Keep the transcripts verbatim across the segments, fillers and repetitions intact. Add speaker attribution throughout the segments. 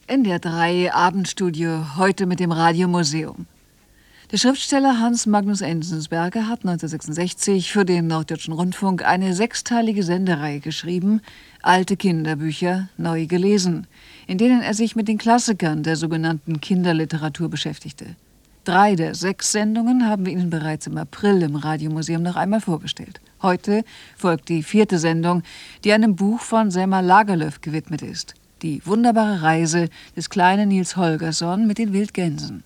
Speaker 1: N D R drei Abendstudio, heute mit dem Radiomuseum. Der Schriftsteller Hans Magnus Enzensberger hat neunzehnhundertsechsundsechzig für den Norddeutschen Rundfunk eine sechsteilige Sendereihe geschrieben, Alte Kinderbücher, neu gelesen, in denen er sich mit den Klassikern der sogenannten Kinderliteratur beschäftigte. Drei der sechs Sendungen haben wir Ihnen bereits im April im Radiomuseum noch einmal vorgestellt. Heute folgt die vierte Sendung, die einem Buch von Selma Lagerlöf gewidmet ist. Die wunderbare Reise des kleinen Niels Holgersson mit den Wildgänsen.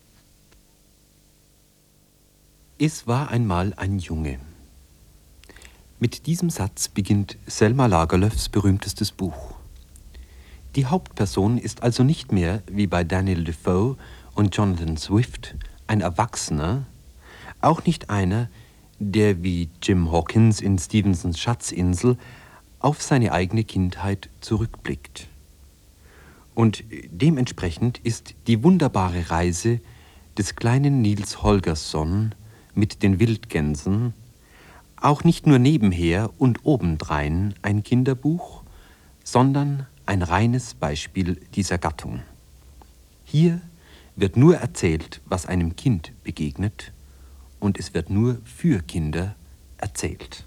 Speaker 2: Es war einmal ein Junge. Mit diesem Satz beginnt Selma Lagerlöfs berühmtestes Buch. Die Hauptperson ist also nicht mehr, wie bei Daniel Defoe und Jonathan Swift, ein Erwachsener, auch nicht einer, der wie Jim Hawkins in Stevensons Schatzinsel auf seine eigene Kindheit zurückblickt. Und dementsprechend ist die wunderbare Reise des kleinen Niels Holgersson mit den Wildgänsen auch nicht nur nebenher und obendrein ein Kinderbuch, sondern ein reines Beispiel dieser Gattung. Hier wird nur erzählt, was einem Kind begegnet, und es wird nur für Kinder erzählt.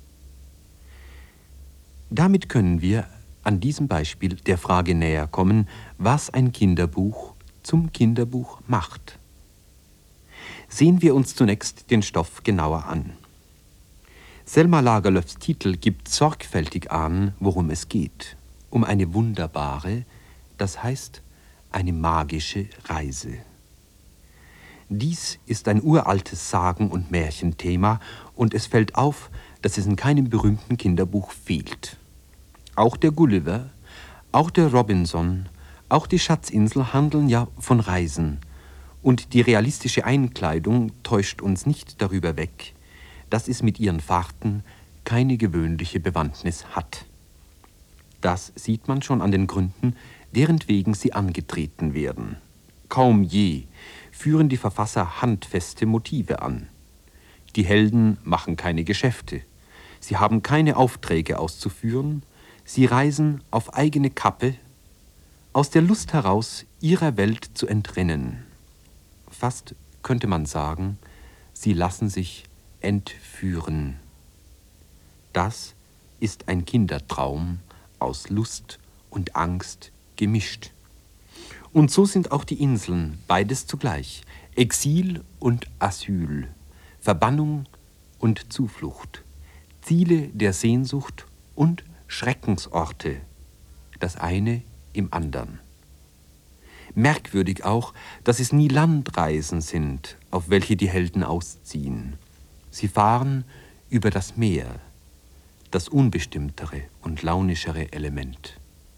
Speaker 2: Damit können wir an diesem Beispiel der Frage näher kommen, was ein Kinderbuch zum Kinderbuch macht. Sehen wir uns zunächst den Stoff genauer an. Selma Lagerlöfs Titel gibt sorgfältig an, worum es geht. Um eine wunderbare, das heißt eine magische Reise. Dies ist ein uraltes Sagen- und Märchenthema und es fällt auf, dass es in keinem berühmten Kinderbuch fehlt. Auch der Gulliver, auch der Robinson, auch die Schatzinsel handeln ja von Reisen. Und die realistische Einkleidung täuscht uns nicht darüber weg, dass es mit ihren Fahrten keine gewöhnliche Bewandtnis hat. Das sieht man schon an den Gründen, deretwegen sie angetreten werden. Kaum je führen die Verfasser handfeste Motive an. Die Helden machen keine Geschäfte. Sie haben keine Aufträge auszuführen. Sie reisen auf eigene Kappe, aus der Lust heraus, ihrer Welt zu entrinnen. Fast könnte man sagen, sie lassen sich entführen. Das ist ein Kindertraum aus Lust und Angst gemischt. Und so sind auch die Inseln, beides zugleich, Exil und Asyl, Verbannung und Zuflucht, Ziele der Sehnsucht und Schreckensorte, das eine im anderen. Merkwürdig auch, dass es nie Landreisen sind, auf welche die Helden ausziehen. Sie fahren über das Meer, das unbestimmtere und launischere Element.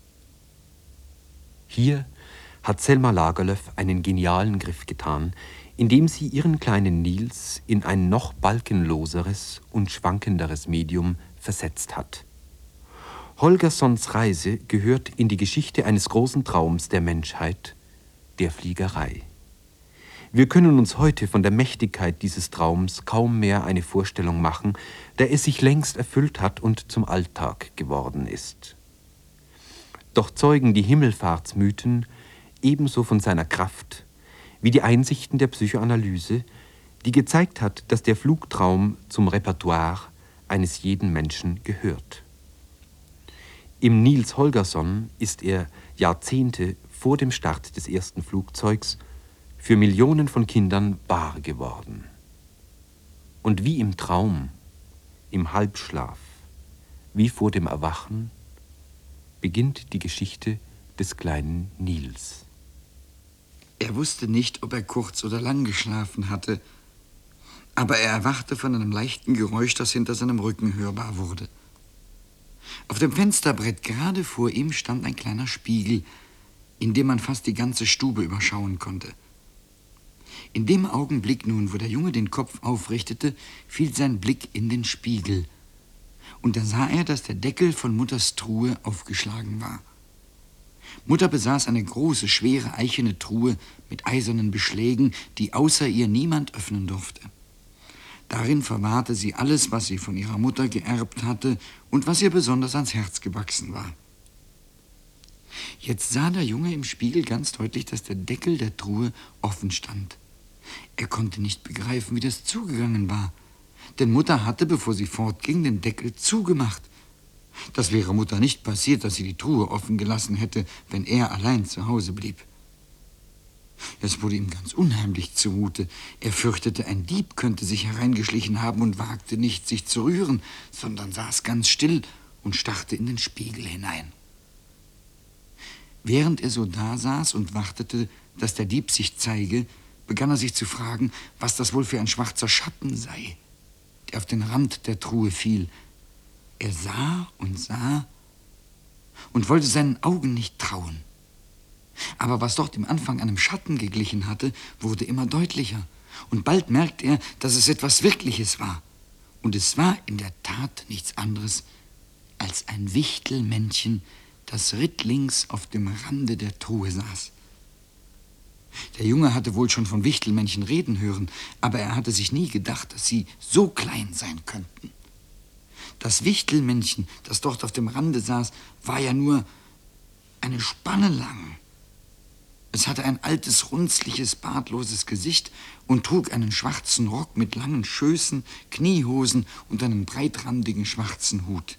Speaker 2: Hier hat Selma Lagerlöf einen genialen Griff getan, indem sie ihren kleinen Niels in ein noch balkenloseres und schwankenderes Medium versetzt hat. Holgerssons Reise gehört in die Geschichte eines großen Traums der Menschheit, der Fliegerei. Wir können uns heute von der Mächtigkeit dieses Traums kaum mehr eine Vorstellung machen, da es sich längst erfüllt hat und zum Alltag geworden ist. Doch zeugen die Himmelfahrtsmythen ebenso von seiner Kraft wie die Einsichten der Psychoanalyse, die gezeigt hat, dass der Flugtraum zum Repertoire eines jeden Menschen gehört. Im Niels Holgersson ist er Jahrzehnte vor dem Start des ersten Flugzeugs für Millionen von Kindern wahr geworden. Und wie im Traum, im Halbschlaf, wie vor dem Erwachen, beginnt die Geschichte des kleinen Niels.
Speaker 3: Er wusste nicht, ob er kurz oder lang geschlafen hatte, aber er erwachte von einem leichten Geräusch, das hinter seinem Rücken hörbar wurde. Auf dem Fensterbrett gerade vor ihm stand ein kleiner Spiegel, in dem man fast die ganze Stube überschauen konnte. In dem Augenblick nun, wo der Junge den Kopf aufrichtete, fiel sein Blick in den Spiegel. Und da sah er, dass der Deckel von Mutters Truhe aufgeschlagen war. Mutter besaß eine große, schwere, eichene Truhe mit eisernen Beschlägen, die außer ihr niemand öffnen durfte. Darin verwahrte sie alles, was sie von ihrer Mutter geerbt hatte und was ihr besonders ans Herz gewachsen war. Jetzt sah der Junge im Spiegel ganz deutlich, dass der Deckel der Truhe offen stand. Er konnte nicht begreifen, wie das zugegangen war. Denn Mutter hatte, bevor sie fortging, den Deckel zugemacht. Das wäre Mutter nicht passiert, dass sie die Truhe offen gelassen hätte, wenn er allein zu Hause blieb. Es wurde ihm ganz unheimlich zumute. Er fürchtete, ein Dieb könnte sich hereingeschlichen haben und wagte nicht, sich zu rühren, sondern saß ganz still und starrte in den Spiegel hinein. Während er so dasaß und wartete, dass der Dieb sich zeige, begann er sich zu fragen, was das wohl für ein schwarzer Schatten sei, der auf den Rand der Truhe fiel. Er sah und sah und wollte seinen Augen nicht trauen. Aber was dort im Anfang einem Schatten geglichen hatte, wurde immer deutlicher. Und bald merkte er, dass es etwas Wirkliches war. Und es war in der Tat nichts anderes als ein Wichtelmännchen, das rittlings auf dem Rande der Truhe saß. Der Junge hatte wohl schon von Wichtelmännchen reden hören, aber er hatte sich nie gedacht, dass sie so klein sein könnten. Das Wichtelmännchen, das dort auf dem Rande saß, war ja nur eine Spanne lang. Es hatte ein altes, runzliches, bartloses Gesicht und trug einen schwarzen Rock mit langen Schößen, Kniehosen und einen breitrandigen schwarzen Hut.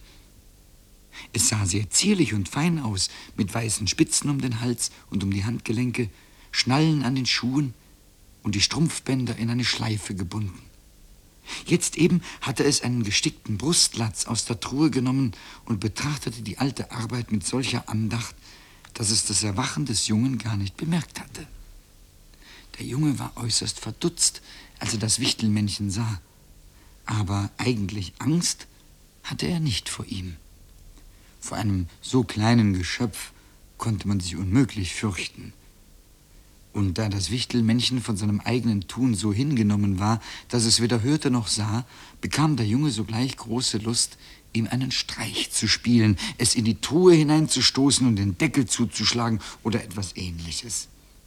Speaker 3: Es sah sehr zierlich und fein aus, mit weißen Spitzen um den Hals und um die Handgelenke, Schnallen an den Schuhen und die Strumpfbänder in eine Schleife gebunden. Jetzt eben hatte es einen gestickten Brustlatz aus der Truhe genommen und betrachtete die alte Arbeit mit solcher Andacht, dass es das Erwachen des Jungen gar nicht bemerkt hatte. Der Junge war äußerst verdutzt, als er das Wichtelmännchen sah. Aber eigentlich Angst hatte er nicht vor ihm. Vor einem so kleinen Geschöpf konnte man sich unmöglich fürchten. Und da das Wichtelmännchen von seinem eigenen Tun so hingenommen war, dass es weder hörte noch sah, bekam der Junge sogleich große Lust, ihm einen Streich zu spielen, es in die Truhe hineinzustoßen und den Deckel zuzuschlagen oder etwas Ähnliches.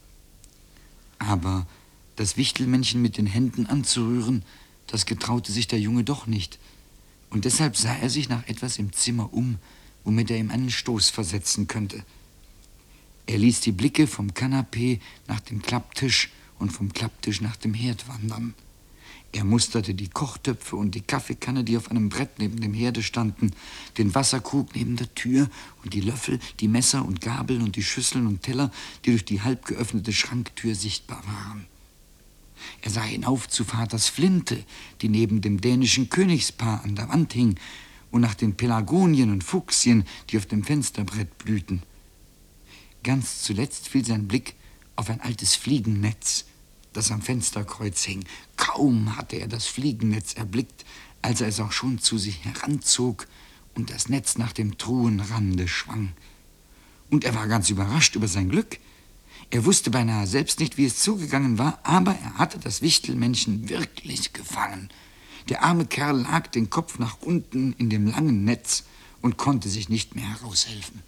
Speaker 3: Aber das Wichtelmännchen mit den Händen anzurühren, das getraute sich der Junge doch nicht. Und deshalb sah er sich nach etwas im Zimmer um, womit er ihm einen Stoß versetzen könnte. Er ließ die Blicke vom Kanapee nach dem Klapptisch und vom Klapptisch nach dem Herd wandern. Er musterte die Kochtöpfe und die Kaffeekanne, die auf einem Brett neben dem Herde standen, den Wasserkrug neben der Tür und die Löffel, die Messer und Gabeln und die Schüsseln und Teller, die durch die halb geöffnete Schranktür sichtbar waren. Er sah hinauf zu Vaters Flinte, die neben dem dänischen Königspaar an der Wand hing, und nach den Pelagonien und Fuchsien, die auf dem Fensterbrett blühten. Ganz zuletzt fiel sein Blick auf ein altes Fliegennetz, das am Fensterkreuz hing. Kaum hatte er das Fliegennetz erblickt, als er es auch schon zu sich heranzog und das Netz nach dem Truhenrande schwang. Und er war ganz überrascht über sein Glück. Er wusste beinahe selbst nicht, wie es zugegangen war, aber er hatte das Wichtelmännchen wirklich gefangen. Der arme Kerl lag den Kopf nach unten in dem langen Netz und konnte sich nicht mehr heraushelfen.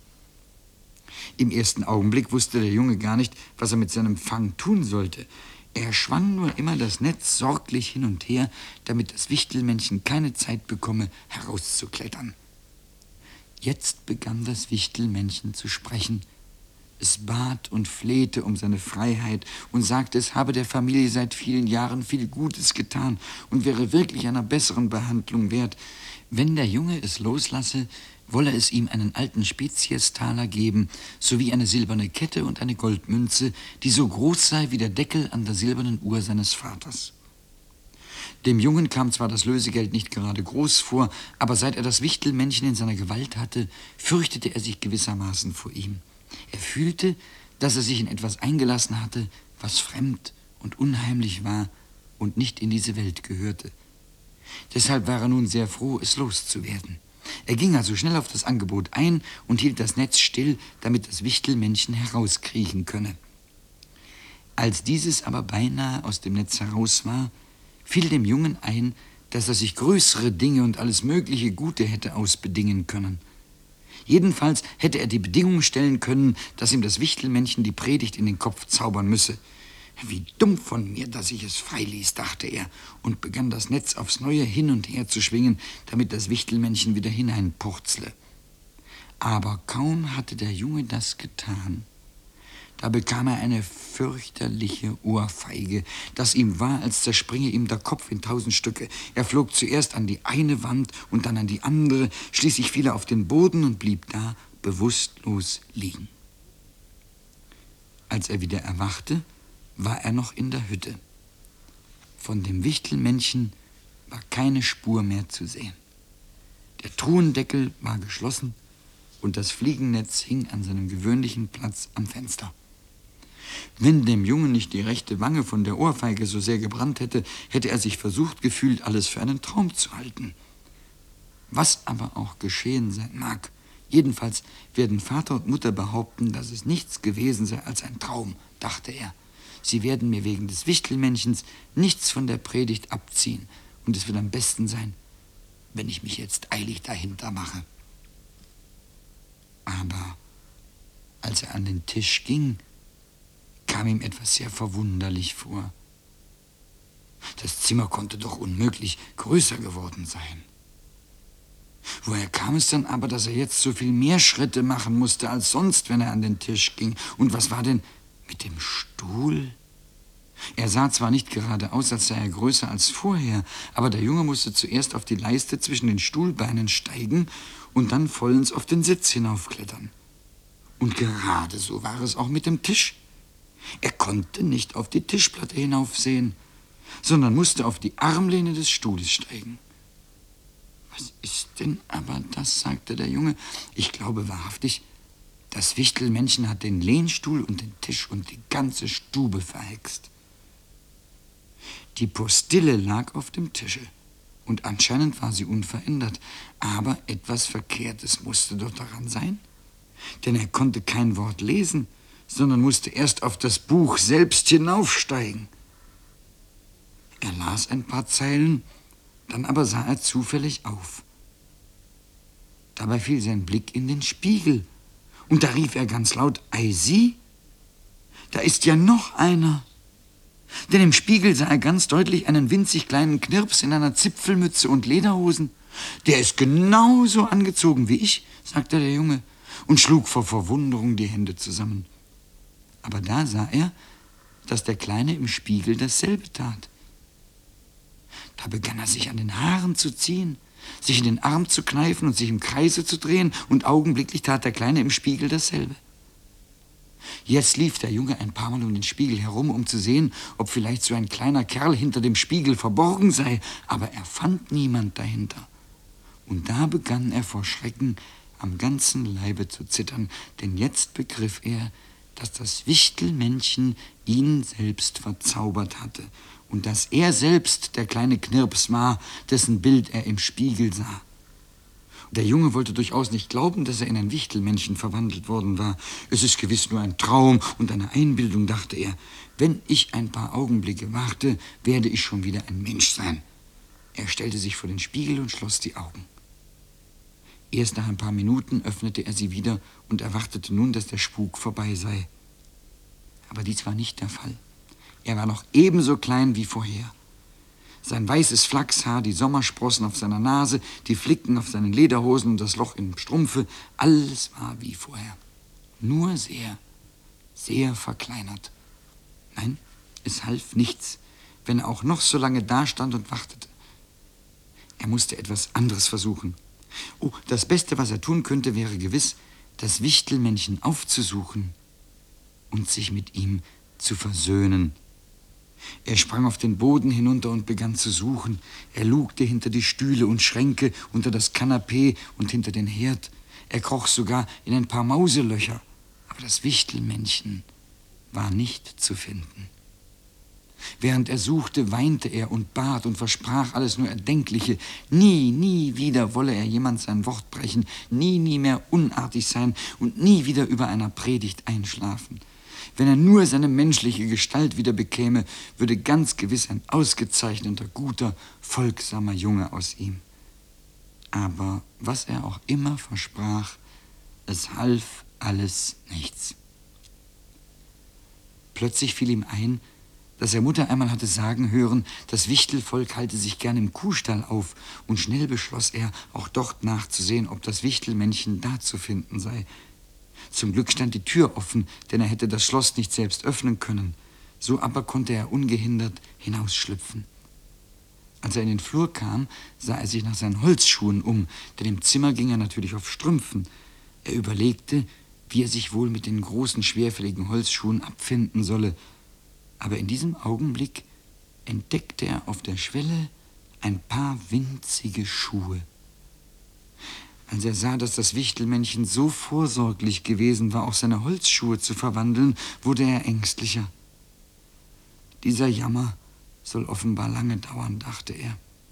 Speaker 3: Im ersten Augenblick wusste der Junge gar nicht, was er mit seinem Fang tun sollte. Er schwang nur immer das Netz sorglich hin und her, damit das Wichtelmännchen keine Zeit bekomme, herauszuklettern. Jetzt begann das Wichtelmännchen zu sprechen. Es bat und flehte um seine Freiheit und sagte, es habe der Familie seit vielen Jahren viel Gutes getan und wäre wirklich einer besseren Behandlung wert. Wenn der Junge es loslasse, wolle es ihm einen alten Speziestaler geben, sowie eine silberne Kette und eine Goldmünze, die so groß sei wie der Deckel an der silbernen Uhr seines Vaters. Dem Jungen kam zwar das Lösegeld nicht gerade groß vor, aber seit er das Wichtelmännchen in seiner Gewalt hatte, fürchtete er sich gewissermaßen vor ihm. Er fühlte, dass er sich in etwas eingelassen hatte, was fremd und unheimlich war und nicht in diese Welt gehörte. Deshalb war er nun sehr froh, es loszuwerden. Er ging also schnell auf das Angebot ein und hielt das Netz still, damit das Wichtelmännchen herauskriechen könne. Als dieses aber beinahe aus dem Netz heraus war, fiel dem Jungen ein, dass er sich größere Dinge und alles mögliche Gute hätte ausbedingen können. Jedenfalls hätte er die Bedingung stellen können, dass ihm das Wichtelmännchen die Predigt in den Kopf zaubern müsse. Wie dumm von mir, dass ich es freiließ, dachte er, und begann das Netz aufs Neue hin und her zu schwingen, damit das Wichtelmännchen wieder hineinpurzle. Aber kaum hatte der Junge das getan, da bekam er eine fürchterliche Ohrfeige, dass ihm war, als zerspringe ihm der Kopf in tausend Stücke. Er flog zuerst an die eine Wand und dann an die andere, schließlich fiel er auf den Boden und blieb da bewusstlos liegen. Als er wieder erwachte, war er noch in der Hütte. Von dem Wichtelmännchen war keine Spur mehr zu sehen. Der Truhendeckel war geschlossen und das Fliegennetz hing an seinem gewöhnlichen Platz am Fenster. Wenn dem Jungen nicht die rechte Wange von der Ohrfeige so sehr gebrannt hätte, hätte er sich versucht gefühlt, alles für einen Traum zu halten. Was aber auch geschehen sein mag, jedenfalls werden Vater und Mutter behaupten, dass es nichts gewesen sei als ein Traum, dachte er. Sie werden mir wegen des Wichtelmännchens nichts von der Predigt abziehen, und es wird am besten sein, wenn ich mich jetzt eilig dahinter mache. Aber als er an den Tisch ging, kam ihm etwas sehr verwunderlich vor. Das Zimmer konnte doch unmöglich größer geworden sein. Woher kam es dann aber, dass er jetzt so viel mehr Schritte machen musste als sonst, wenn er an den Tisch ging? Und was war denn mit dem Stuhl? Er sah zwar nicht gerade aus, als sei er größer als vorher, aber der Junge musste zuerst auf die Leiste zwischen den Stuhlbeinen steigen und dann vollends auf den Sitz hinaufklettern. Und gerade so war es auch mit dem Tisch. Er konnte nicht auf die Tischplatte hinaufsehen, sondern musste auf die Armlehne des Stuhles steigen. »Was ist denn aber das?« sagte der Junge. »Ich glaube wahrhaftig, das Wichtelmännchen hat den Lehnstuhl und den Tisch und die ganze Stube verhext.« Die Postille lag auf dem Tische, und anscheinend war sie unverändert, aber etwas Verkehrtes musste doch daran sein, denn er konnte kein Wort lesen, sondern musste erst auf das Buch selbst hinaufsteigen. Er las ein paar Zeilen, dann aber sah er zufällig auf. Dabei fiel sein Blick in den Spiegel, und da rief er ganz laut, »Ei, sieh, da ist ja noch einer!« Denn im Spiegel sah er ganz deutlich einen winzig kleinen Knirps in einer Zipfelmütze und Lederhosen. »Der ist genauso angezogen wie ich«, sagte der Junge und schlug vor Verwunderung die Hände zusammen. Aber da sah er, dass der Kleine im Spiegel dasselbe tat. Da begann er sich an den Haaren zu ziehen, sich in den Arm zu kneifen und sich im Kreise zu drehen, und augenblicklich tat der Kleine im Spiegel dasselbe. Jetzt lief der Junge ein paar Mal um den Spiegel herum, um zu sehen, ob vielleicht so ein kleiner Kerl hinter dem Spiegel verborgen sei, aber er fand niemand dahinter. Und da begann er vor Schrecken am ganzen Leibe zu zittern, denn jetzt begriff er, dass das Wichtelmännchen ihn selbst verzaubert hatte und dass er selbst der kleine Knirps war, dessen Bild er im Spiegel sah. Der Junge wollte durchaus nicht glauben, dass er in ein Wichtelmännchen verwandelt worden war. Es ist gewiss nur ein Traum und eine Einbildung, dachte er. Wenn ich ein paar Augenblicke warte, werde ich schon wieder ein Mensch sein. Er stellte sich vor den Spiegel und schloss die Augen. Erst nach ein paar Minuten öffnete er sie wieder und erwartete nun, dass der Spuk vorbei sei. Aber dies war nicht der Fall. Er war noch ebenso klein wie vorher. Sein weißes Flachshaar, die Sommersprossen auf seiner Nase, die Flicken auf seinen Lederhosen und das Loch im Strumpfe, alles war wie vorher. Nur sehr, sehr verkleinert. Nein, es half nichts, wenn er auch noch so lange dastand und wartete. Er musste etwas anderes versuchen. Oh, das Beste, was er tun könnte, wäre gewiss, das Wichtelmännchen aufzusuchen und sich mit ihm zu versöhnen. Er sprang auf den Boden hinunter und begann zu suchen. Er lugte hinter die Stühle und Schränke, unter das Kanapee und hinter den Herd. Er kroch sogar in ein paar Mauselöcher, aber das Wichtelmännchen war nicht zu finden. Während er suchte, weinte er und bat und versprach alles nur Erdenkliche. Nie, nie wieder wolle er jemand sein Wort brechen, nie, nie mehr unartig sein und nie wieder über einer Predigt einschlafen. Wenn er nur seine menschliche Gestalt wieder bekäme, würde ganz gewiss ein ausgezeichneter, guter, folgsamer Junge aus ihm. Aber was er auch immer versprach, es half alles nichts. Plötzlich fiel ihm ein, dass er Mutter einmal hatte sagen hören, das Wichtelvolk halte sich gern im Kuhstall auf, und schnell beschloss er, auch dort nachzusehen, ob das Wichtelmännchen da zu finden sei. Zum Glück stand die Tür offen, denn er hätte das Schloss nicht selbst öffnen können. So aber konnte er ungehindert hinausschlüpfen. Als er in den Flur kam, sah er sich nach seinen Holzschuhen um, denn im Zimmer ging er natürlich auf Strümpfen. Er überlegte, wie er sich wohl mit den großen, schwerfälligen Holzschuhen abfinden solle. Aber in diesem Augenblick entdeckte er auf der Schwelle ein paar winzige Schuhe. Als er sah, dass das Wichtelmännchen so vorsorglich gewesen war, auch seine Holzschuhe zu verwandeln, wurde er ängstlicher. Dieser Jammer soll offenbar lange dauern, dachte er.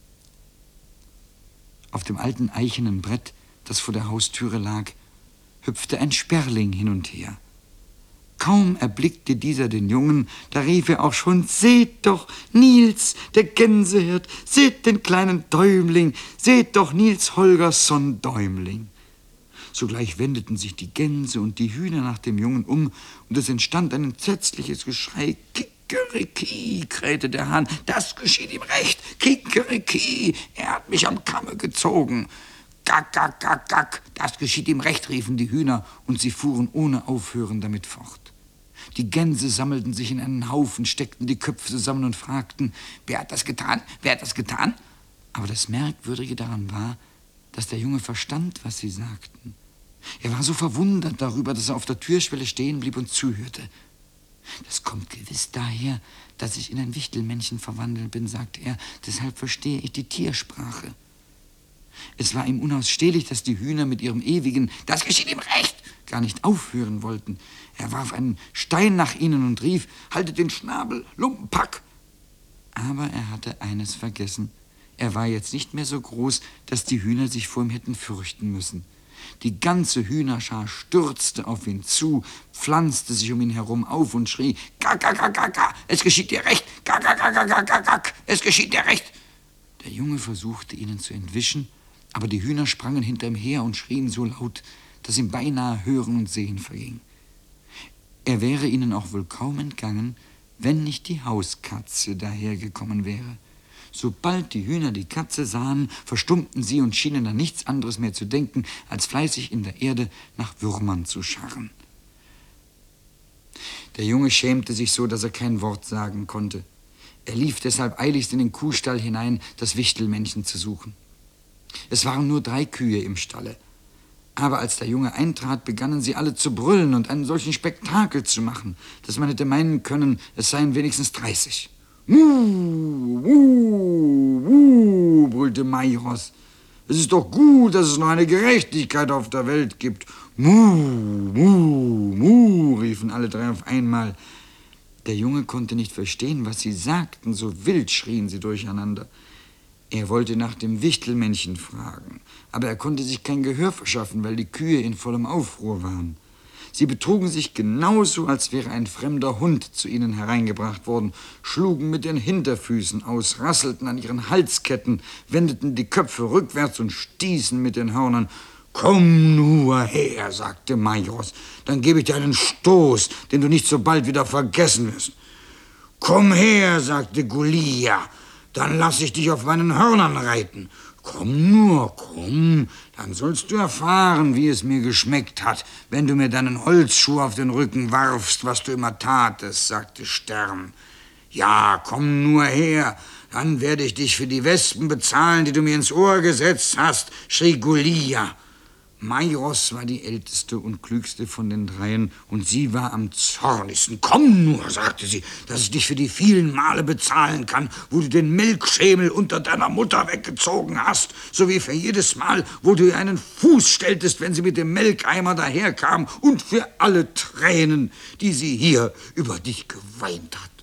Speaker 3: Auf dem alten eichenen Brett, das vor der Haustüre lag, hüpfte ein Sperling hin und her. Kaum erblickte dieser den Jungen, da rief er auch schon: »Seht doch, Niels, der Gänsehirt, seht den kleinen Däumling, seht doch Niels Holgersson Däumling.« Sogleich wendeten sich die Gänse und die Hühner nach dem Jungen um, und es entstand ein entsetzliches Geschrei. »Kikeriki«, krähte der Hahn, »das geschieht ihm recht, Kikeriki, er hat mich am Kamme gezogen.« »Gack, gack, gack, gack, das geschieht ihm recht«, riefen die Hühner, und sie fuhren ohne Aufhören damit fort. Die Gänse sammelten sich in einen Haufen, steckten die Köpfe zusammen und fragten: »Wer hat das getan? Wer hat das getan?« Aber das Merkwürdige daran war, dass der Junge verstand, was sie sagten. Er war so verwundert darüber, dass er auf der Türschwelle stehen blieb und zuhörte. »Das kommt gewiss daher, dass ich in ein Wichtelmännchen verwandelt bin«, sagte er, »deshalb verstehe ich die Tiersprache.« Es war ihm unausstehlich, dass die Hühner mit ihrem ewigen »Das geschieht ihm recht« gar nicht aufhören wollten. Er warf einen Stein nach ihnen und rief: »Haltet den Schnabel, Lumpenpack!« Aber er hatte eines vergessen. Er war jetzt nicht mehr so groß, dass die Hühner sich vor ihm hätten fürchten müssen. Die ganze Hühnerschar stürzte auf ihn zu, pflanzte sich um ihn herum auf und schrie: »Gack, gack, gack, gack, gack, es geschieht dir recht! Gack, gack, gack, gack, gack, gack, es geschieht dir recht!« Der Junge versuchte, ihnen zu entwischen, aber die Hühner sprangen hinter ihm her und schrien so laut, dass ihm beinahe Hören und Sehen verging. Er wäre ihnen auch wohl kaum entgangen, wenn nicht die Hauskatze dahergekommen wäre. Sobald die Hühner die Katze sahen, verstummten sie und schienen an nichts anderes mehr zu denken, als fleißig in der Erde nach Würmern zu scharren. Der Junge schämte sich so, dass er kein Wort sagen konnte. Er lief deshalb eiligst in den Kuhstall hinein, das Wichtelmännchen zu suchen. Es waren nur drei Kühe im Stalle. Aber als der Junge eintrat, begannen sie alle zu brüllen und einen solchen Spektakel zu machen, dass man hätte meinen können, es seien wenigstens dreißig. »Muh, wuh, wuh«, brüllte Mairos. »Es ist doch gut, dass es noch eine Gerechtigkeit auf der Welt gibt.« »Muh, muh, muh«, riefen alle drei auf einmal. Der Junge konnte nicht verstehen, was sie sagten, so wild schrien sie durcheinander. Er wollte nach dem Wichtelmännchen fragen, aber er konnte sich kein Gehör verschaffen, weil die Kühe in vollem Aufruhr waren. Sie betrugen sich genauso, als wäre ein fremder Hund zu ihnen hereingebracht worden, schlugen mit den Hinterfüßen aus, rasselten an ihren Halsketten, wendeten die Köpfe rückwärts und stießen mit den Hörnern. »Komm nur her«, sagte Mairos, »dann gebe ich dir einen Stoß, den du nicht so bald wieder vergessen wirst.« »Komm her«, sagte Gulia, »dann lass ich dich auf meinen Hörnern reiten. Komm nur, komm, dann sollst du erfahren, wie es mir geschmeckt hat, wenn du mir deinen Holzschuh auf den Rücken warfst, was du immer tatest«, sagte Stern. »Ja, komm nur her, dann werde ich dich für die Wespen bezahlen, die du mir ins Ohr gesetzt hast«, schrie Gulia. Mairos war die älteste und klügste von den dreien, und sie war am zornigsten. »Komm nur«, sagte sie, »dass ich dich für die vielen Male bezahlen kann, wo du den Milchschemel unter deiner Mutter weggezogen hast, sowie für jedes Mal, wo du ihr einen Fuß stelltest, wenn sie mit dem Melkeimer daherkam, und für alle Tränen, die sie hier über dich geweint hat.«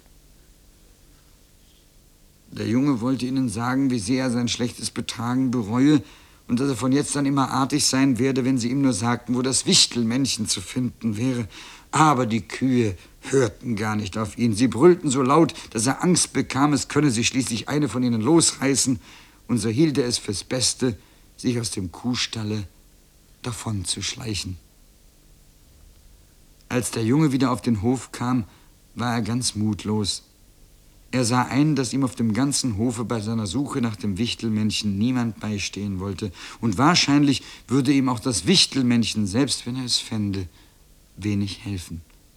Speaker 3: Der Junge wollte ihnen sagen, wie sehr er sein schlechtes Betragen bereue, und dass er von jetzt an immer artig sein werde, wenn sie ihm nur sagten, wo das Wichtelmännchen zu finden wäre. Aber die Kühe hörten gar nicht auf ihn. Sie brüllten so laut, dass er Angst bekam, es könne sich schließlich eine von ihnen losreißen, und so hielt er es fürs Beste, sich aus dem Kuhstalle davon zu schleichen. Als der Junge wieder auf den Hof kam, war er ganz mutlos. Er sah ein, dass ihm auf dem ganzen Hofe bei seiner Suche nach dem Wichtelmännchen niemand beistehen wollte. Und wahrscheinlich würde ihm auch das Wichtelmännchen, selbst wenn er es fände, wenig helfen.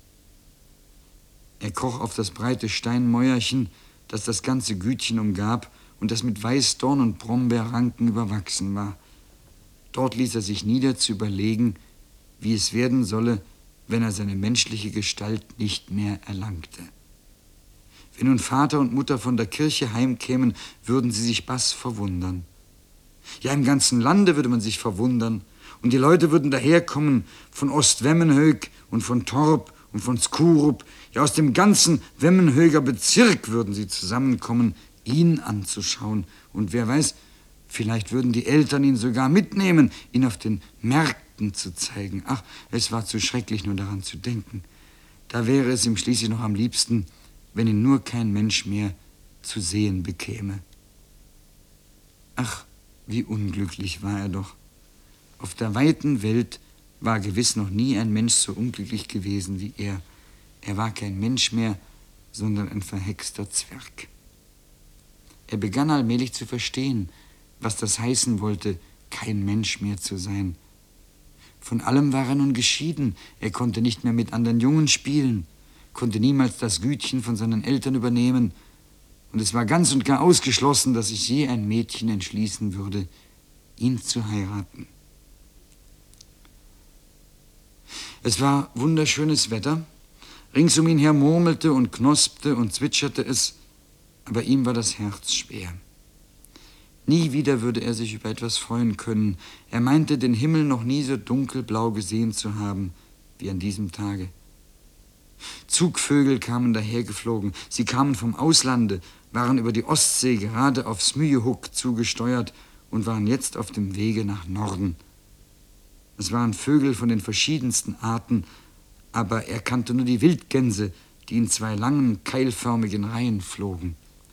Speaker 3: Er kroch auf das breite Steinmäuerchen, das das ganze Gütchen umgab und das mit Weißdorn und Brombeerranken überwachsen war. Dort ließ er sich nieder, zu überlegen, wie es werden solle, wenn er seine menschliche Gestalt nicht mehr erlangte. Wenn nun Vater und Mutter von der Kirche heimkämen, würden sie sich bass verwundern. Ja, im ganzen Lande würde man sich verwundern. Und die Leute würden daherkommen von Ost-Wemmenhög und von Torp und von Skurup. Ja, aus dem ganzen Wemmenhöger Bezirk würden sie zusammenkommen, ihn anzuschauen. Und wer weiß, vielleicht würden die Eltern ihn sogar mitnehmen, ihn auf den Märkten zu zeigen. Ach, es war zu schrecklich, nur daran zu denken. Da wäre es ihm schließlich noch am liebsten, wenn ihn nur kein Mensch mehr zu sehen bekäme. Ach, wie unglücklich war er doch. Auf der weiten Welt war gewiss noch nie ein Mensch so unglücklich gewesen wie er. Er war kein Mensch mehr, sondern ein verhexter Zwerg. Er begann allmählich zu verstehen, was das heißen wollte, kein Mensch mehr zu sein. Von allem war er nun geschieden. Er konnte nicht mehr mit anderen Jungen spielen, konnte niemals das Gütchen von seinen Eltern übernehmen, und es war ganz und gar ausgeschlossen, dass sich je ein Mädchen entschließen würde, ihn zu heiraten. Es war wunderschönes Wetter, rings um ihn her murmelte und knospte und zwitscherte es, aber ihm war das Herz schwer. Nie wieder würde er sich über etwas freuen können. Er meinte, den Himmel noch nie so dunkelblau gesehen zu haben wie an diesem Tage. Zugvögel kamen dahergeflogen. Sie kamen vom Auslande, waren über die Ostsee gerade auf Smyehuk zugesteuert und waren jetzt auf dem Wege nach Norden. Es waren Vögel von den verschiedensten Arten, aber er kannte nur die Wildgänse, die in zwei langen, keilförmigen Reihen flogen.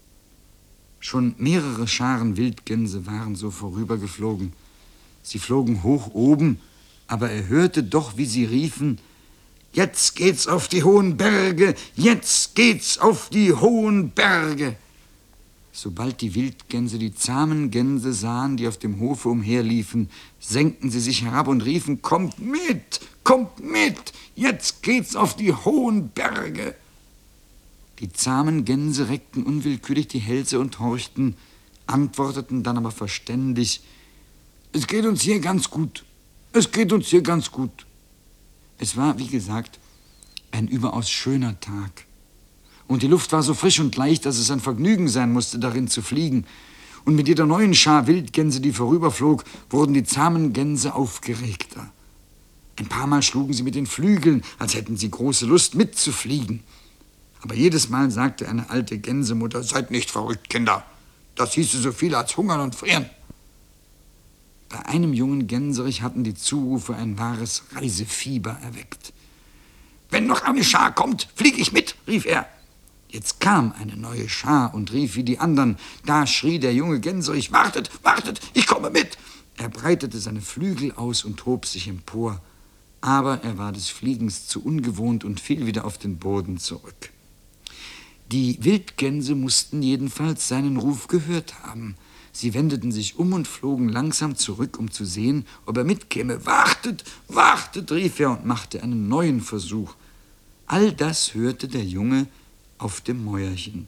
Speaker 3: Schon mehrere Scharen Wildgänse waren so vorübergeflogen. Sie flogen hoch oben, aber er hörte doch, wie sie riefen: Jetzt geht's auf die hohen Berge, jetzt geht's auf die hohen Berge. Sobald die Wildgänse die zahmen Gänse sahen, die auf dem Hofe umherliefen, senkten sie sich herab und riefen: Kommt mit, kommt mit, jetzt geht's auf die hohen Berge. Die zahmen Gänse reckten unwillkürlich die Hälse und horchten, antworteten dann aber verständig: Es geht uns hier ganz gut, es geht uns hier ganz gut. Es war, wie gesagt, ein überaus schöner Tag. Und die Luft war so frisch und leicht, dass es ein Vergnügen sein musste, darin zu fliegen. Und mit jeder neuen Schar Wildgänse, die vorüberflog, wurden die zahmen Gänse aufgeregter. Ein paar Mal schlugen sie mit den Flügeln, als hätten sie große Lust mitzufliegen. Aber jedes Mal sagte eine alte Gänsemutter: Seid nicht verrückt, Kinder. Das hieße so viel als hungern und frieren. Bei einem jungen Gänserich hatten die Zurufe ein wahres Reisefieber erweckt. Wenn noch eine Schar kommt, fliege ich mit, rief er. Jetzt kam eine neue Schar und rief wie die anderen. Da schrie der junge Gänserich: Wartet, wartet, ich komme mit. Er breitete seine Flügel aus und hob sich empor. Aber er war des Fliegens zu ungewohnt und fiel wieder auf den Boden zurück. Die Wildgänse mussten jedenfalls seinen Ruf gehört haben. Sie wendeten sich um und flogen langsam zurück, um zu sehen, ob er mitkäme. Wartet, wartet, rief er und machte einen neuen Versuch. All das hörte der Junge auf dem Mäuerchen.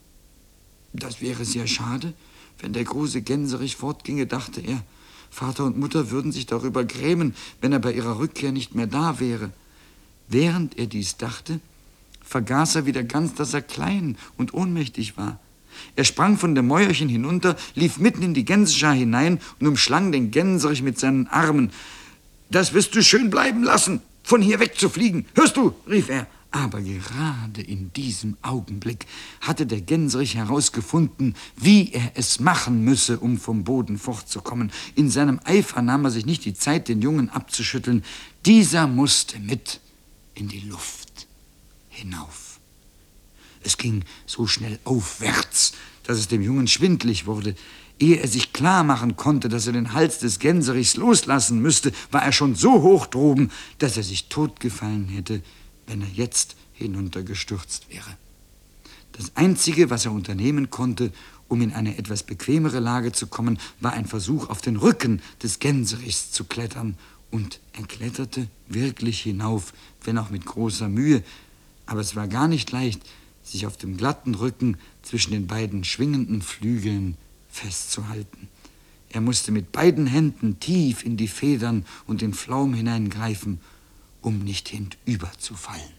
Speaker 3: Das wäre sehr schade, wenn der große Gänserich fortginge, dachte er. Vater und Mutter würden sich darüber grämen, wenn er bei ihrer Rückkehr nicht mehr da wäre. Während er dies dachte, vergaß er wieder ganz, dass er klein und ohnmächtig war. Er sprang von dem Mäuerchen hinunter, lief mitten in die Gänseschar hinein und umschlang den Gänserich mit seinen Armen. »Das wirst du schön bleiben lassen, von hier wegzufliegen. Hörst du?« rief er. Aber gerade in diesem Augenblick hatte der Gänserich herausgefunden, wie er es machen müsse, um vom Boden fortzukommen. In seinem Eifer nahm er sich nicht die Zeit, den Jungen abzuschütteln. Dieser musste mit in die Luft hinauf. Es ging so schnell aufwärts, dass es dem Jungen schwindlig wurde. Ehe er sich klar machen konnte, dass er den Hals des Gänserichs loslassen müsste, war er schon so hoch droben, dass er sich totgefallen hätte, wenn er jetzt hinuntergestürzt wäre. Das Einzige, was er unternehmen konnte, um in eine etwas bequemere Lage zu kommen, war ein Versuch, auf den Rücken des Gänserichs zu klettern. Und er kletterte wirklich hinauf, wenn auch mit großer Mühe. Aber es war gar nicht leicht, sich auf dem glatten Rücken zwischen den beiden schwingenden Flügeln festzuhalten. Er musste mit beiden Händen tief in die Federn und den Flaum hineingreifen, um nicht hinüberzufallen.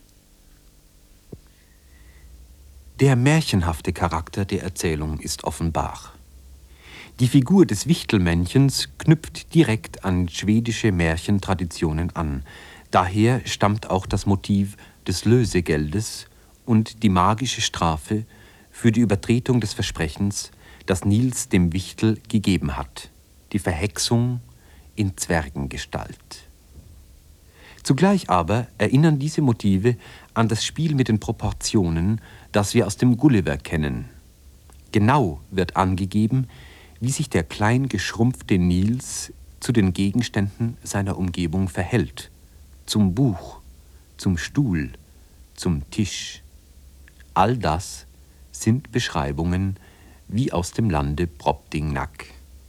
Speaker 2: Der märchenhafte Charakter der Erzählung ist offenbar. Die Figur des Wichtelmännchens knüpft direkt an schwedische Märchentraditionen an. Daher stammt auch das Motiv des Lösegeldes und die magische Strafe für die Übertretung des Versprechens, das Niels dem Wichtel gegeben hat, die Verhexung in Zwergengestalt. Zugleich aber erinnern diese Motive an das Spiel mit den Proportionen, das wir aus dem Gulliver kennen. Genau wird angegeben, wie sich der klein geschrumpfte Niels zu den Gegenständen seiner Umgebung verhält, zum Buch, zum Stuhl, zum Tisch. All das sind Beschreibungen wie aus dem Lande Brobdingnack.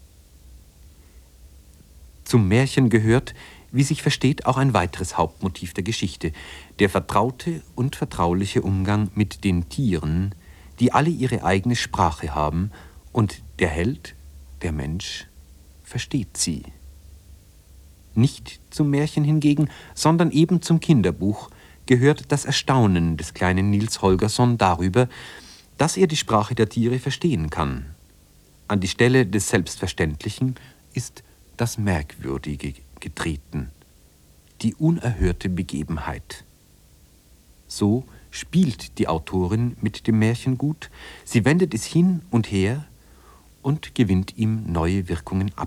Speaker 2: Zum Märchen gehört, wie sich versteht, auch ein weiteres Hauptmotiv der Geschichte, der vertraute und vertrauliche Umgang mit den Tieren, die alle ihre eigene Sprache haben, und der Held, der Mensch, versteht sie. Nicht zum Märchen hingegen, sondern eben zum Kinderbuch gehört das Erstaunen des kleinen Niels Holgersson darüber, dass er die Sprache der Tiere verstehen kann. An die Stelle des Selbstverständlichen ist das Merkwürdige getreten, die unerhörte Begebenheit. So spielt die Autorin mit dem Märchengut, sie wendet es hin und her und gewinnt ihm neue Wirkungen ab.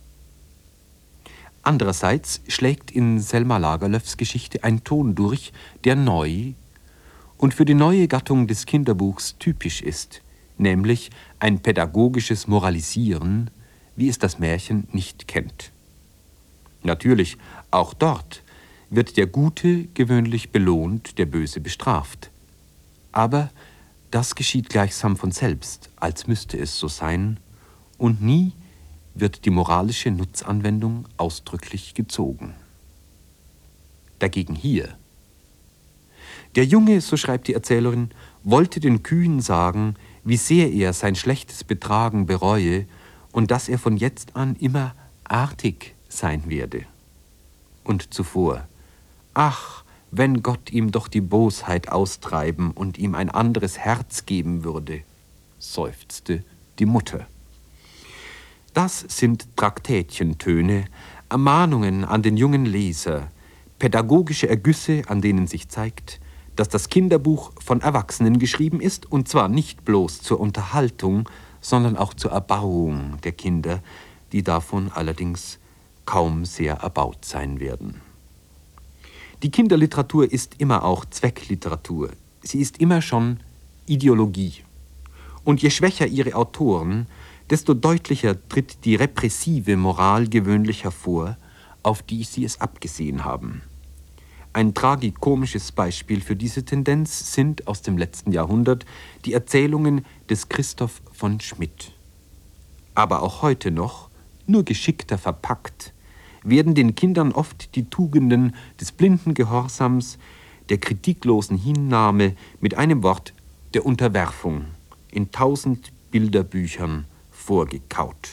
Speaker 2: Andererseits schlägt in Selma Lagerlöfs Geschichte ein Ton durch, der neu und für die neue Gattung des Kinderbuchs typisch ist, nämlich ein pädagogisches Moralisieren, wie es das Märchen nicht kennt. Natürlich, auch dort wird der Gute gewöhnlich belohnt, der Böse bestraft. Aber das geschieht gleichsam von selbst, als müsste es so sein, und nie wird die moralische Nutzanwendung ausdrücklich gezogen. Dagegen hier. Der Junge, so schreibt die Erzählerin, wollte den Kühen sagen, wie sehr er sein schlechtes Betragen bereue und dass er von jetzt an immer artig sein werde. Und zuvor, ach, wenn Gott ihm doch die Bosheit austreiben und ihm ein anderes Herz geben würde, seufzte die Mutter. Das sind Traktätchentöne, Ermahnungen an den jungen Leser, pädagogische Ergüsse, an denen sich zeigt, dass das Kinderbuch von Erwachsenen geschrieben ist, und zwar nicht bloß zur Unterhaltung, sondern auch zur Erbauung der Kinder, die davon allerdings kaum sehr erbaut sein werden. Die Kinderliteratur ist immer auch Zweckliteratur. Sie ist immer schon Ideologie. Und je schwächer ihre Autoren, desto deutlicher tritt die repressive Moral gewöhnlich hervor, auf die sie es abgesehen haben. Ein tragikomisches Beispiel für diese Tendenz sind aus dem letzten Jahrhundert die Erzählungen des Christoph von Schmidt. Aber auch heute noch, nur geschickter verpackt, werden den Kindern oft die Tugenden des blinden Gehorsams, der kritiklosen Hinnahme, mit einem Wort der Unterwerfung in tausend Bilderbüchern vorgekaut.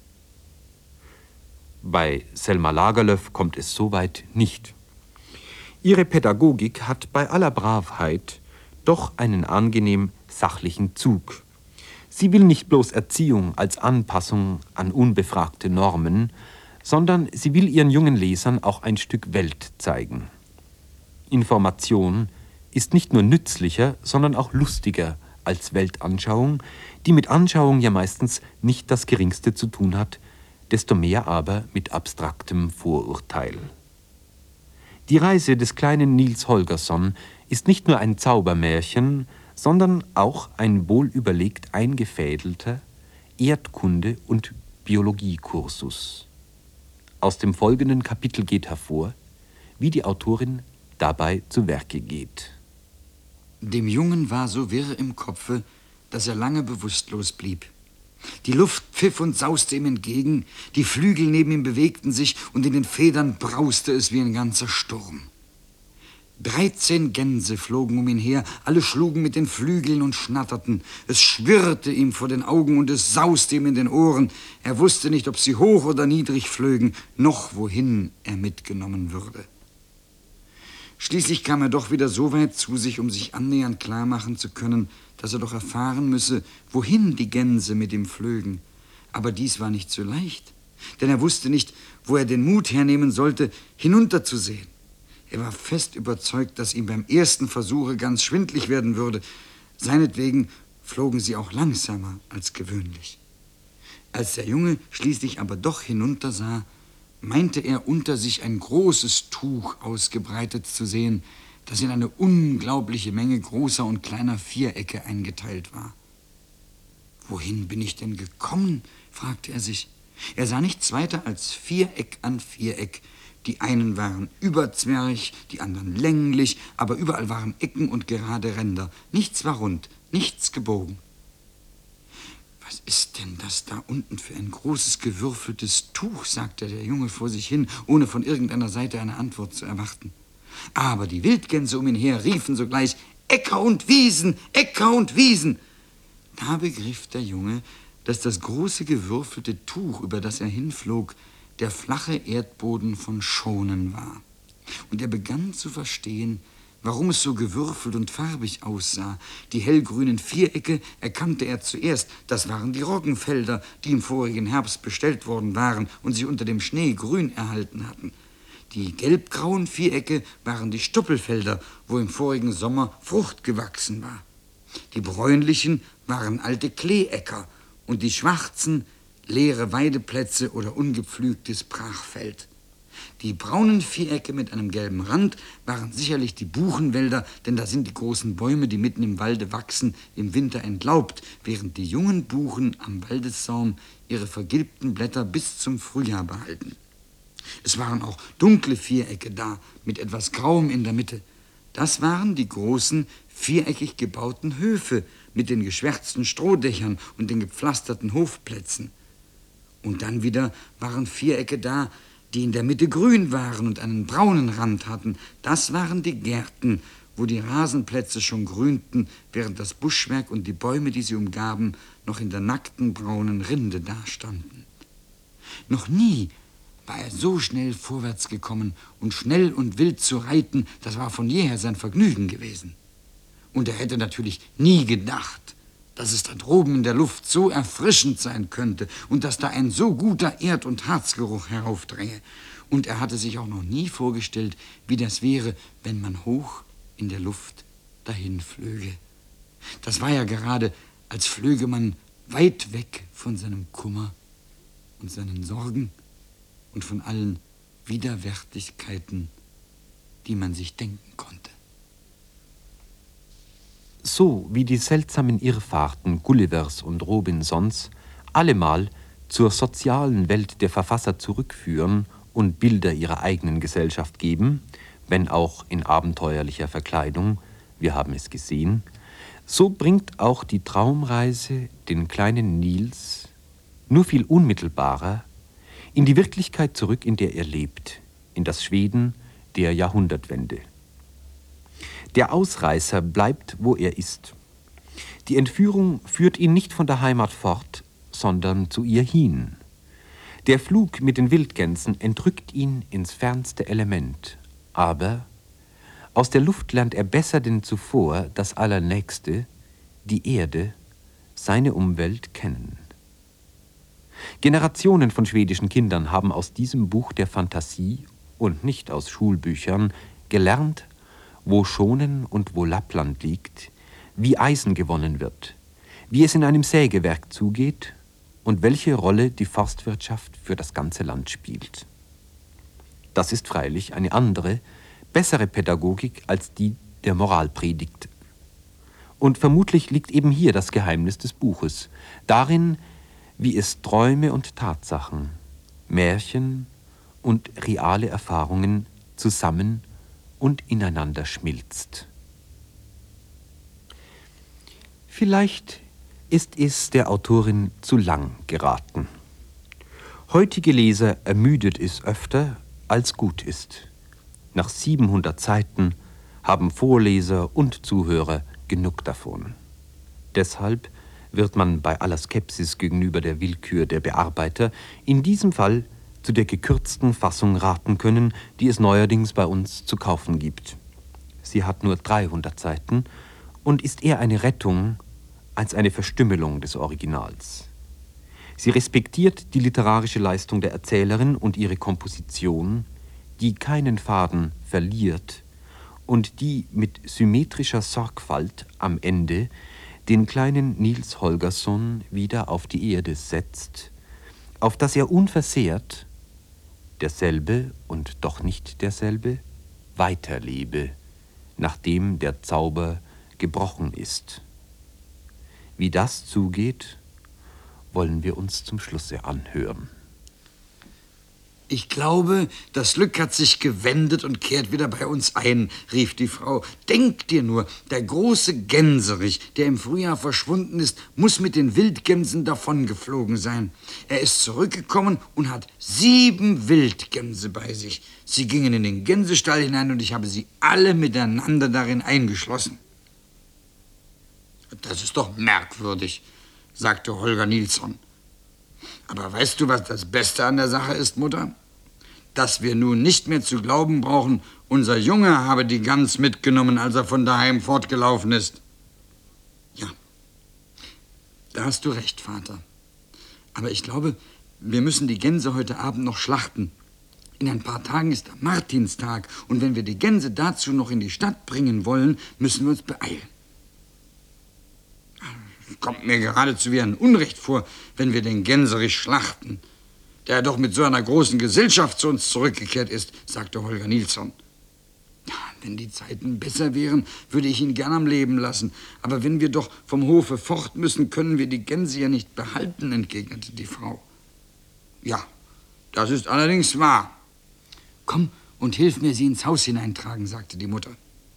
Speaker 2: Bei Selma Lagerlöf kommt es so weit nicht. Ihre Pädagogik hat bei aller Bravheit doch einen angenehm sachlichen Zug. Sie will nicht bloß Erziehung als Anpassung an unbefragte Normen, sondern sie will ihren jungen Lesern auch ein Stück Welt zeigen. Information ist nicht nur nützlicher, sondern auch lustiger als Weltanschauung, die mit Anschauung ja meistens nicht das Geringste zu tun hat, desto mehr aber mit abstraktem Vorurteil. Die Reise des kleinen Niels Holgersson ist nicht nur ein Zaubermärchen, sondern auch ein wohlüberlegt eingefädelter Erdkunde- und Biologiekursus. Aus dem folgenden Kapitel geht hervor, wie die Autorin dabei zu Werke geht.
Speaker 3: Dem Jungen war so wirr im Kopfe, dass er lange bewusstlos blieb. Die Luft pfiff und sauste ihm entgegen, die Flügel neben ihm bewegten sich und in den Federn brauste es wie ein ganzer Sturm. Dreizehn Gänse flogen um ihn her, alle schlugen mit den Flügeln und schnatterten. Es schwirrte ihm vor den Augen und es sauste ihm in den Ohren. Er wusste nicht, ob sie hoch oder niedrig flögen, noch wohin er mitgenommen würde. Schließlich kam er doch wieder so weit zu sich, um sich annähernd klarmachen zu können, dass er doch erfahren müsse, wohin die Gänse mit ihm flögen. Aber dies war nicht so leicht, denn er wusste nicht, wo er den Mut hernehmen sollte, hinunterzusehen. Er war fest überzeugt, dass ihm beim ersten Versuche ganz schwindlig werden würde. Seinetwegen flogen sie auch langsamer als gewöhnlich. Als der Junge schließlich aber doch hinuntersah, meinte er unter sich ein großes Tuch ausgebreitet zu sehen, das in eine unglaubliche Menge großer und kleiner Vierecke eingeteilt war. »Wohin bin ich denn gekommen?« fragte er sich. Er sah nichts weiter als Viereck an Viereck. Die einen waren überzwerch, die anderen länglich, aber überall waren Ecken und gerade Ränder. Nichts war rund, nichts gebogen. »Was ist denn das da unten für ein großes, gewürfeltes Tuch?« sagte der Junge vor sich hin, ohne von irgendeiner Seite eine Antwort zu erwarten. Aber die Wildgänse um ihn her riefen sogleich, »Äcker und Wiesen, Äcker und Wiesen!« Da begriff der Junge, dass das große, gewürfelte Tuch, über das er hinflog, der flache Erdboden von Schonen war. Und er begann zu verstehen, warum es so gewürfelt und farbig aussah. Die hellgrünen Vierecke erkannte er zuerst. Das waren die Roggenfelder, die im vorigen Herbst bestellt worden waren und sich unter dem Schnee grün erhalten hatten. Die gelbgrauen Vierecke waren die Stoppelfelder, wo im vorigen Sommer Frucht gewachsen war. Die bräunlichen waren alte Kleeäcker und die schwarzen leere Weideplätze oder ungepflügtes Brachfeld. Die braunen Vierecke mit einem gelben Rand waren sicherlich die Buchenwälder, denn da sind die großen Bäume, die mitten im Walde wachsen, im Winter entlaubt, während die jungen Buchen am Waldessaum ihre vergilbten Blätter bis zum Frühjahr behalten. Es waren auch dunkle Vierecke da, mit etwas Grauem in der Mitte. Das waren die großen, viereckig gebauten Höfe mit den geschwärzten Strohdächern und den gepflasterten Hofplätzen. Und dann wieder waren Vierecke da, die in der Mitte grün waren und einen braunen Rand hatten. Das waren die Gärten, wo die Rasenplätze schon grünten, während das Buschwerk und die Bäume, die sie umgaben, noch in der nackten braunen Rinde dastanden. Noch nie war er so schnell vorwärts gekommen, und schnell und wild zu reiten, das war von jeher sein Vergnügen gewesen. Und er hätte natürlich nie gedacht, dass es da droben in der Luft so erfrischend sein könnte und dass da ein so guter Erd- und Harzgeruch heraufdränge. Und er hatte sich auch noch nie vorgestellt, wie das wäre, wenn man hoch in der Luft dahin flöge. Das war ja gerade, als flöge man weit weg von seinem Kummer und seinen Sorgen und von allen Widerwärtigkeiten, die man sich denken konnte.
Speaker 2: So wie die seltsamen Irrfahrten Gullivers und Robinsons allemal zur sozialen Welt der Verfasser zurückführen und Bilder ihrer eigenen Gesellschaft geben, wenn auch in abenteuerlicher Verkleidung, wir haben es gesehen, so bringt auch die Traumreise den kleinen Niels nur viel unmittelbarer in die Wirklichkeit zurück, in der er lebt, in das Schweden der Jahrhundertwende. Der Ausreißer bleibt, wo er ist. Die Entführung führt ihn nicht von der Heimat fort, sondern zu ihr hin. Der Flug mit den Wildgänsen entrückt ihn ins fernste Element, aber aus der Luft lernt er besser denn zuvor das Allernächste, die Erde, seine Umwelt kennen. Generationen von schwedischen Kindern haben aus diesem Buch der Fantasie und nicht aus Schulbüchern gelernt, wo Schonen und wo Lappland liegt, wie Eisen gewonnen wird, wie es in einem Sägewerk zugeht und welche Rolle die Forstwirtschaft für das ganze Land spielt. Das ist freilich eine andere, bessere Pädagogik als die der Moralpredigt. Und vermutlich liegt eben hier das Geheimnis des Buches, darin, wie es Träume und Tatsachen, Märchen und reale Erfahrungen zusammen und ineinander schmilzt. Vielleicht ist es der Autorin zu lang geraten. Heutige Leser ermüdet es öfter, als gut ist. Nach siebenhundert Seiten haben Vorleser und Zuhörer genug davon. Deshalb wird man bei aller Skepsis gegenüber der Willkür der Bearbeiter in diesem Fall zu der gekürzten Fassung raten können, die es neuerdings bei uns zu kaufen gibt. Sie hat nur dreihundert Seiten und ist eher eine Rettung als eine Verstümmelung des Originals. Sie respektiert die literarische Leistung der Erzählerin und ihre Komposition, die keinen Faden verliert und die mit symmetrischer Sorgfalt am Ende den kleinen Niels Holgersson wieder auf die Erde setzt, auf dass er unversehrt, derselbe und doch nicht derselbe, weiterlebe, nachdem der Zauber gebrochen ist. Wie das zugeht, wollen wir uns zum Schlusse anhören.
Speaker 3: Ich glaube, das Glück hat sich gewendet und kehrt wieder bei uns ein, rief die Frau. Denk dir nur, der große Gänserich, der im Frühjahr verschwunden ist, muss mit den Wildgämsen davongeflogen sein. Er ist zurückgekommen und hat sieben Wildgänse bei sich. Sie gingen in den Gänsestall hinein und ich habe sie alle miteinander darin eingeschlossen. Das ist doch merkwürdig, sagte Holger Nilsson. Aber weißt du, was das Beste an der Sache ist, Mutter? Dass wir nun nicht mehr zu glauben brauchen, unser Junge habe die Gans mitgenommen, als er von daheim fortgelaufen ist. Ja, da hast du recht, Vater. Aber ich glaube, wir müssen die Gänse heute Abend noch schlachten. In ein paar Tagen ist der Martinstag und wenn wir die Gänse dazu noch in die Stadt bringen wollen, müssen wir uns beeilen. Kommt mir geradezu wie ein Unrecht vor, wenn wir den Gänserich schlachten, der doch mit so einer großen Gesellschaft zu uns zurückgekehrt ist, sagte Holger Nilsson. Ja, wenn die Zeiten besser wären, würde ich ihn gern am Leben lassen. Aber wenn wir doch vom Hofe fort müssen, können wir die Gänse ja nicht behalten, entgegnete die Frau. Ja, das ist allerdings wahr. Komm und hilf mir, sie ins Haus hineintragen, sagte die Mutter.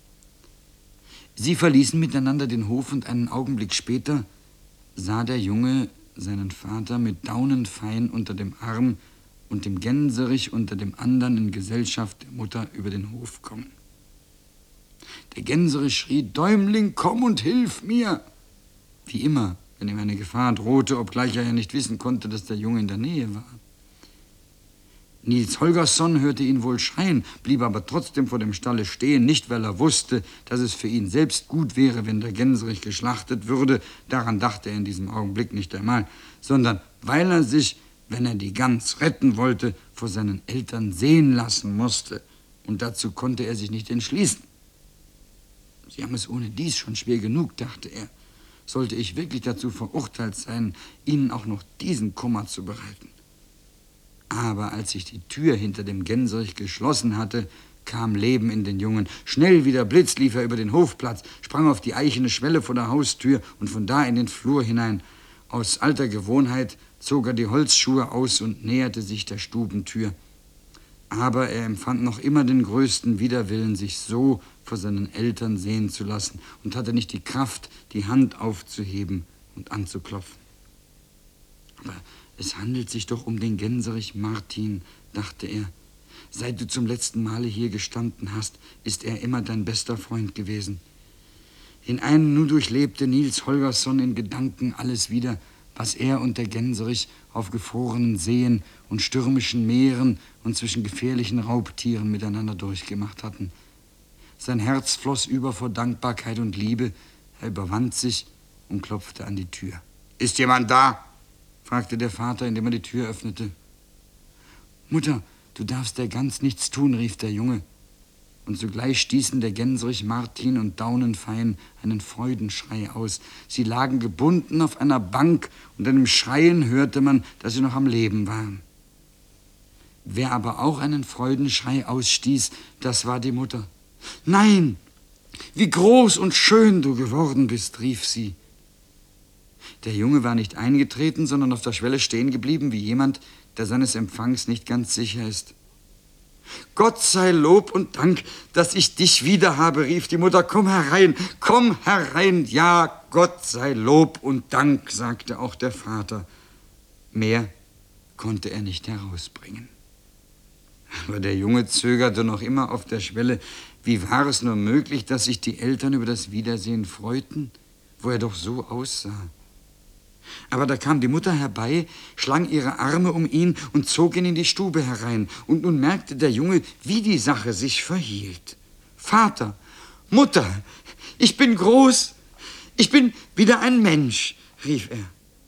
Speaker 3: Sie verließen miteinander den Hof und einen Augenblick später sah der Junge seinen Vater mit Daunenfein unter dem Arm und dem Gänserich unter dem anderen in Gesellschaft der Mutter über den Hof kommen. Der Gänserich schrie, Däumling, komm und hilf mir! Wie immer, wenn ihm eine Gefahr drohte, obgleich er ja nicht wissen konnte, dass der Junge in der Nähe war. Niels Holgersson hörte ihn wohl schreien, blieb aber trotzdem vor dem Stalle stehen, nicht weil er wusste, dass es für ihn selbst gut wäre, wenn der Gänserich geschlachtet würde, daran dachte er in diesem Augenblick nicht einmal, sondern weil er sich, wenn er die Gans retten wollte, vor seinen Eltern sehen lassen musste, und dazu konnte er sich nicht entschließen. Sie haben es ohne dies schon schwer genug, dachte er. Sollte ich wirklich dazu verurteilt sein, ihnen auch noch diesen Kummer zu bereiten? Aber als sich die Tür hinter dem Gänserich geschlossen hatte, kam Leben in den Jungen. Schnell wie der Blitz lief er über den Hofplatz, sprang auf die eichene Schwelle vor der Haustür und von da in den Flur hinein. Aus alter Gewohnheit zog er die Holzschuhe aus und näherte sich der Stubentür. Aber er empfand noch immer den größten Widerwillen, sich so vor seinen Eltern sehen zu lassen und hatte nicht die Kraft, die Hand aufzuheben und anzuklopfen. Aber es handelt sich doch um den Gänserich Martin, dachte er. Seit du zum letzten Male hier gestanden hast, ist er immer dein bester Freund gewesen. In einem nu durchlebte Niels Holgersson in Gedanken alles wieder, was er und der Gänserich auf gefrorenen Seen und stürmischen Meeren und zwischen gefährlichen Raubtieren miteinander durchgemacht hatten. Sein Herz floss über vor Dankbarkeit und Liebe. Er überwand sich und klopfte an die Tür. »Ist jemand da?« fragte der Vater, indem er die Tür öffnete. »Mutter, du darfst der Gans nichts tun«, rief der Junge. Und sogleich stießen der Gänserich Martin und Daunenfein einen Freudenschrei aus. Sie lagen gebunden auf einer Bank, und an dem Schreien hörte man, dass sie noch am Leben waren. Wer aber auch einen Freudenschrei ausstieß, das war die Mutter. »Nein, wie groß und schön du geworden bist«, rief sie. Der Junge war nicht eingetreten, sondern auf der Schwelle stehen geblieben, wie jemand, der seines Empfangs nicht ganz sicher ist. Gott sei Lob und Dank, dass ich dich wieder habe, rief die Mutter. Komm herein, komm herein. Ja, Gott sei Lob und Dank, sagte auch der Vater. Mehr konnte er nicht herausbringen. Aber der Junge zögerte noch immer auf der Schwelle. Wie war es nur möglich, dass sich die Eltern über das Wiedersehen freuten, wo er doch so aussah? Aber da kam die Mutter herbei, schlang ihre Arme um ihn und zog ihn in die Stube herein. Und nun merkte der Junge, wie die Sache sich verhielt. Vater, Mutter, ich bin groß, ich bin wieder ein Mensch, rief er.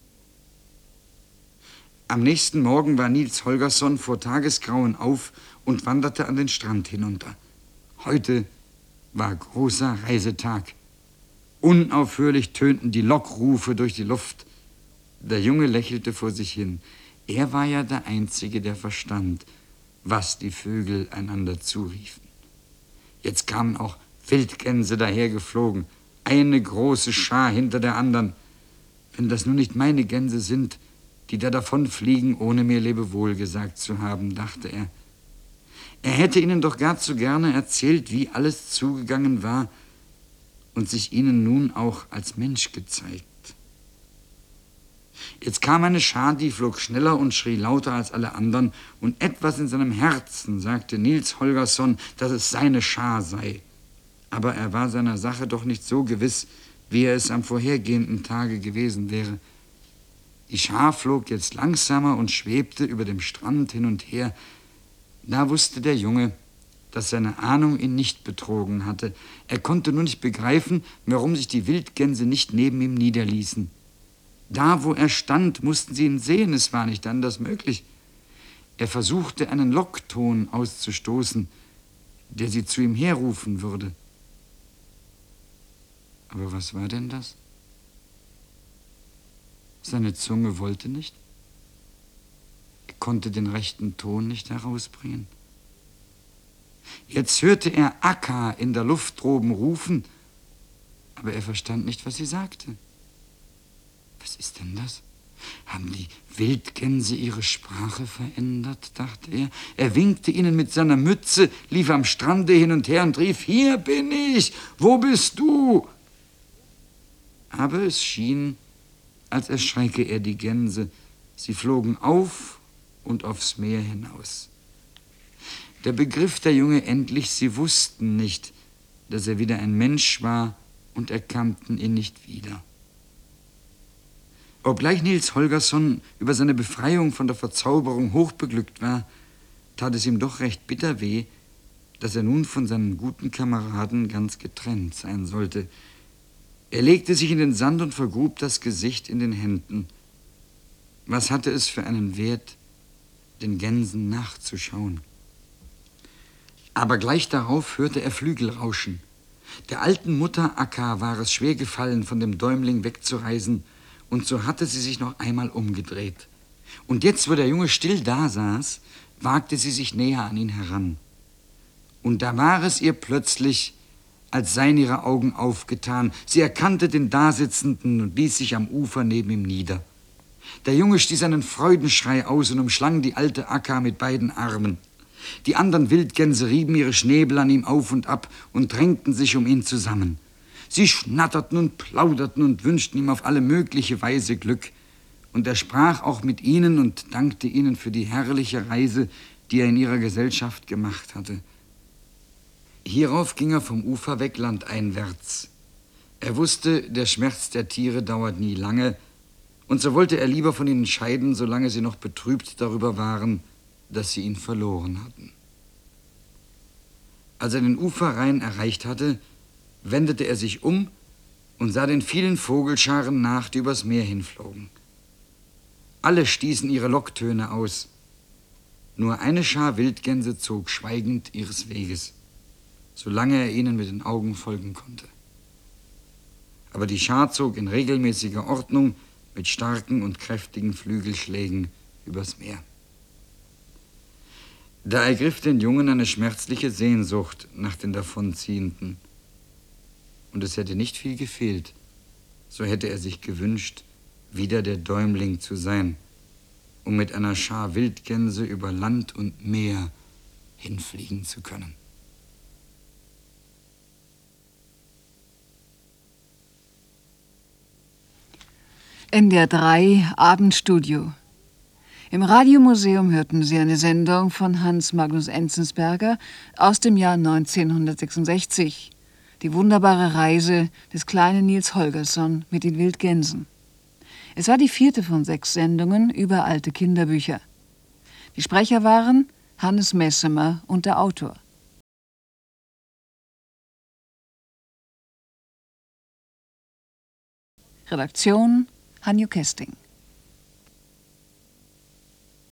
Speaker 3: Am nächsten Morgen war Niels Holgersson vor Tagesgrauen auf und wanderte an den Strand hinunter. Heute war großer Reisetag. Unaufhörlich tönten die Lockrufe durch die Luft. Der Junge lächelte vor sich hin. Er war ja der Einzige, der verstand, was die Vögel einander zuriefen. Jetzt kamen auch Wildgänse dahergeflogen, eine große Schar hinter der anderen. Wenn das nur nicht meine Gänse sind, die da davonfliegen, ohne mir Lebewohl gesagt zu haben, dachte er. Er hätte ihnen doch gar zu gerne erzählt, wie alles zugegangen war und sich ihnen nun auch als Mensch gezeigt. Jetzt kam eine Schar, die flog schneller und schrie lauter als alle anderen, und etwas in seinem Herzen sagte Niels Holgersson, dass es seine Schar sei. Aber er war seiner Sache doch nicht so gewiss, wie er es am vorhergehenden Tage gewesen wäre. Die Schar flog jetzt langsamer und schwebte über dem Strand hin und her. Da wusste der Junge, dass seine Ahnung ihn nicht betrogen hatte. Er konnte nur nicht begreifen, warum sich die Wildgänse nicht neben ihm niederließen. Da, wo er stand, mussten sie ihn sehen, es war nicht anders möglich. Er versuchte, einen Lockton auszustoßen, der sie zu ihm herrufen würde. Aber was war denn das? Seine Zunge wollte nicht. Er konnte den rechten Ton nicht herausbringen. Jetzt hörte er Akka in der Luft droben rufen, aber er verstand nicht, was sie sagte. Was ist denn das? Haben die Wildgänse ihre Sprache verändert, dachte er. Er winkte ihnen mit seiner Mütze, lief am Strande hin und her und rief, hier bin ich, wo bist du? Aber es schien, als erschrecke er die Gänse. Sie flogen auf und aufs Meer hinaus. Da begriff der Junge endlich, sie wussten nicht, dass er wieder ein Mensch war und erkannten ihn nicht wieder. Obgleich Niels Holgersson über seine Befreiung von der Verzauberung hochbeglückt war, tat es ihm doch recht bitter weh, dass er nun von seinen guten Kameraden ganz getrennt sein sollte. Er legte sich in den Sand und vergrub das Gesicht in den Händen. Was hatte es für einen Wert, den Gänsen nachzuschauen? Aber gleich darauf hörte er Flügel rauschen. Der alten Mutter Akka war es schwer gefallen, von dem Däumling wegzureisen, und so hatte sie sich noch einmal umgedreht. Und jetzt, wo der Junge still dasaß, wagte sie sich näher an ihn heran. Und da war es ihr plötzlich, als seien ihre Augen aufgetan. Sie erkannte den Dasitzenden und ließ sich am Ufer neben ihm nieder. Der Junge stieß einen Freudenschrei aus und umschlang die alte Akka mit beiden Armen. Die anderen Wildgänse rieben ihre Schnäbel an ihm auf und ab und drängten sich um ihn zusammen. Sie schnatterten und plauderten und wünschten ihm auf alle mögliche Weise Glück. Und er sprach auch mit ihnen und dankte ihnen für die herrliche Reise, die er in ihrer Gesellschaft gemacht hatte. Hierauf ging er vom Ufer weg landeinwärts. Er wusste, der Schmerz der Tiere dauert nie lange, und so wollte er lieber von ihnen scheiden, solange sie noch betrübt darüber waren, dass sie ihn verloren hatten. Als er den Uferrhein erreicht hatte, wendete er sich um und sah den vielen Vogelscharen nach, die übers Meer hinflogen. Alle stießen ihre Locktöne aus. Nur eine Schar Wildgänse zog schweigend ihres Weges, solange er ihnen mit den Augen folgen konnte. Aber die Schar zog in regelmäßiger Ordnung mit starken und kräftigen Flügelschlägen übers Meer. Da ergriff den Jungen eine schmerzliche Sehnsucht nach den Davonziehenden. Und es hätte nicht viel gefehlt, so hätte er sich gewünscht, wieder der Däumling zu sein, um mit einer Schar Wildgänse über Land und Meer hinfliegen zu können.
Speaker 1: N D R drei Abendstudio. Im Radiomuseum hörten Sie eine Sendung von Hans Magnus Enzensberger aus dem Jahr neunzehnhundertsechsundsechzig. Die wunderbare Reise des kleinen Niels Holgersson mit den Wildgänsen. Es war die vierte von sechs Sendungen über alte Kinderbücher. Die Sprecher waren Hannes Messemer und der Autor. Redaktion Hanjo Kesting.